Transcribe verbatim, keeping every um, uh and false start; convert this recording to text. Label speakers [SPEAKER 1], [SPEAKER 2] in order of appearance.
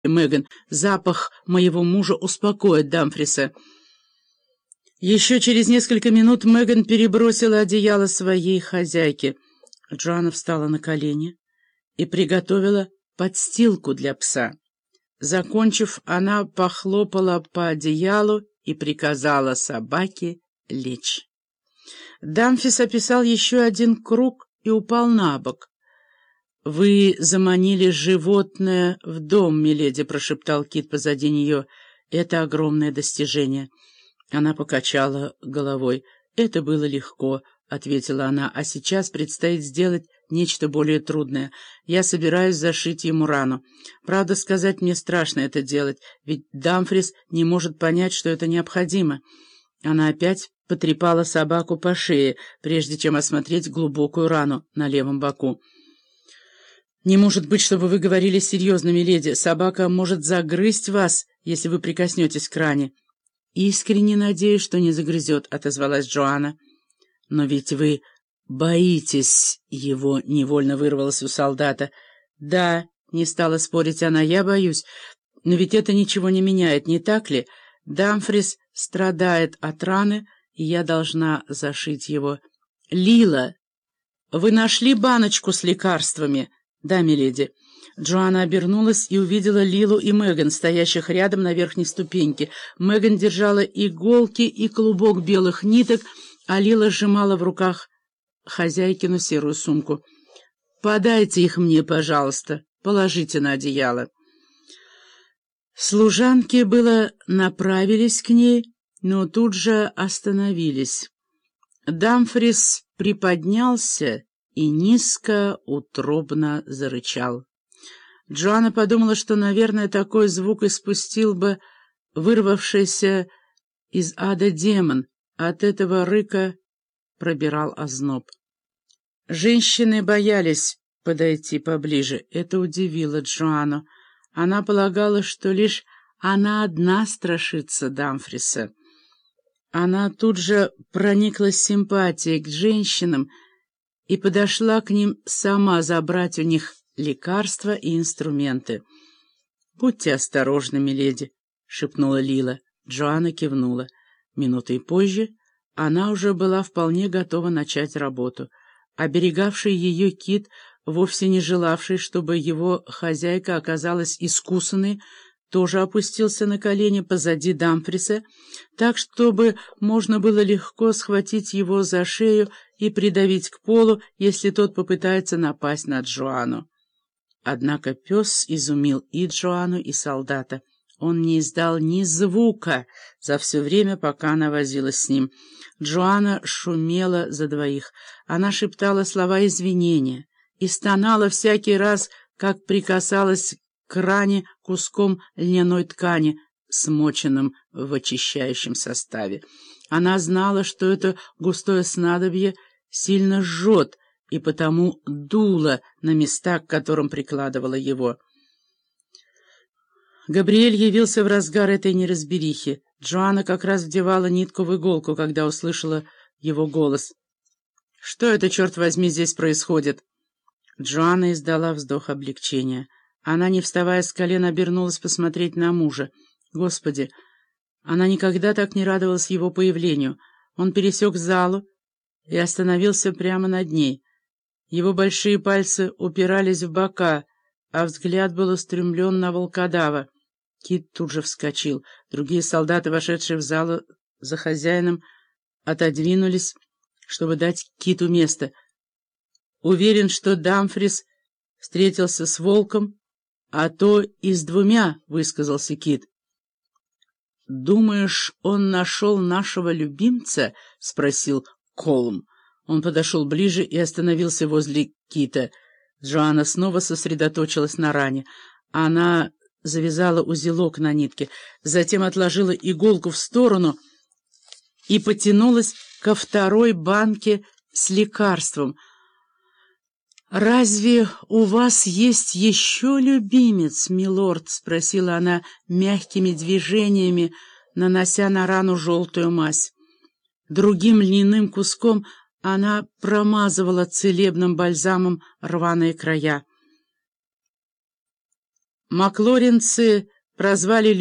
[SPEAKER 1] Меган. Запах моего мужа успокоит Дамфриса». Еще через несколько минут Меган перебросила одеяло своей хозяйке. Джоанна встала на колени и приготовила подстилку для пса. Закончив, она похлопала по одеялу и приказала собаке лечь. Дамфрис описал еще один круг и упал на бок. «Вы заманили животное в дом, миледи», — прошептал Кит позади нее. «Это огромное достижение». Она покачала головой. «Это было легко», — ответила она, — «а сейчас предстоит сделать нечто более трудное. Я собираюсь зашить ему рану. Правда сказать, мне страшно это делать, ведь Дамфрис не может понять, что это необходимо». Она опять потрепала собаку по шее, прежде чем осмотреть глубокую рану на левом боку. «Не может быть, чтобы вы говорили серьезно, миледи. Собака может загрызть вас, если вы прикоснетесь к ране». «Искренне надеюсь, что не загрызет», — отозвалась Джоанна. «Но ведь вы боитесь его», — невольно вырвалось у солдата. «Да», — не стала спорить она, — «я боюсь. Но ведь это ничего не меняет, не так ли? Дамфрис страдает от раны, и я должна зашить его». «Лила, вы нашли баночку с лекарствами?» «Да, миледи». Джоанна обернулась и увидела Лилу и Меган, стоящих рядом на верхней ступеньке. Меган держала иголки и клубок белых ниток, а Лила сжимала в руках хозяйкину серую сумку. «Подайте их мне, пожалуйста, положите на одеяло». Служанки было направились к ней, но тут же остановились. Дамфрис приподнялся и низко, утробно зарычал. Джоанна подумала, что, наверное, такой звук испустил бы вырвавшийся из ада демон. От этого рыка пробирал озноб. Женщины боялись подойти поближе. Это удивило Джоанну. Она полагала, что лишь она одна страшится Дамфриса. Она тут же прониклась симпатией к женщинам и подошла к ним сама забрать у них лекарства и инструменты. «Будьте осторожны, миледи», — шепнула Лила. Джоанна кивнула. Минутой позже она уже была вполне готова начать работу. Оберегавший ее Кит, вовсе не желавший, чтобы его хозяйка оказалась искусанной, тоже опустился на колени позади Дамфриса, так, чтобы можно было легко схватить его за шею и придавить к полу, если тот попытается напасть на Джоанну. Однако пес изумил и Джоанну, и солдата. Он не издал ни звука за все время, пока она возилась с ним. Джоанна шумела за двоих. Она шептала слова извинения и стонала всякий раз, как прикасалась к ране куском льняной ткани, смоченным в очищающем составе. Она знала, что это густое снадобье сильно жжет, и потому дула на места, к которым прикладывала его. Габриэль явился в разгар этой неразберихи. Джоанна как раз вдевала нитку в иголку, когда услышала его голос. «Что это, черт возьми, здесь происходит?» Джоанна издала вздох облегчения. Она, не вставая с колен, обернулась посмотреть на мужа. Господи! Она никогда так не радовалась его появлению. Он пересек залу и остановился прямо над ней. Его большие пальцы упирались в бока, а взгляд был устремлен на волкодава. Кит тут же вскочил. Другие солдаты, вошедшие в залу за хозяином, отодвинулись, чтобы дать Киту место. Уверен, что Дамфрис встретился с волком, а то и с двумя, — высказался Кит. «Думаешь, он нашел нашего любимца?» — спросил Колм. Он подошел ближе и остановился возле Кита. Джоанна снова сосредоточилась на ране. Она завязала узелок на нитке, затем отложила иголку в сторону и потянулась ко второй банке с лекарством. «Разве у вас есть еще любимец, милорд?» — спросила она мягкими движениями, нанося на рану желтую мазь. Другим льняным куском она промазывала целебным бальзамом рваные края. Маклоринцы прозвали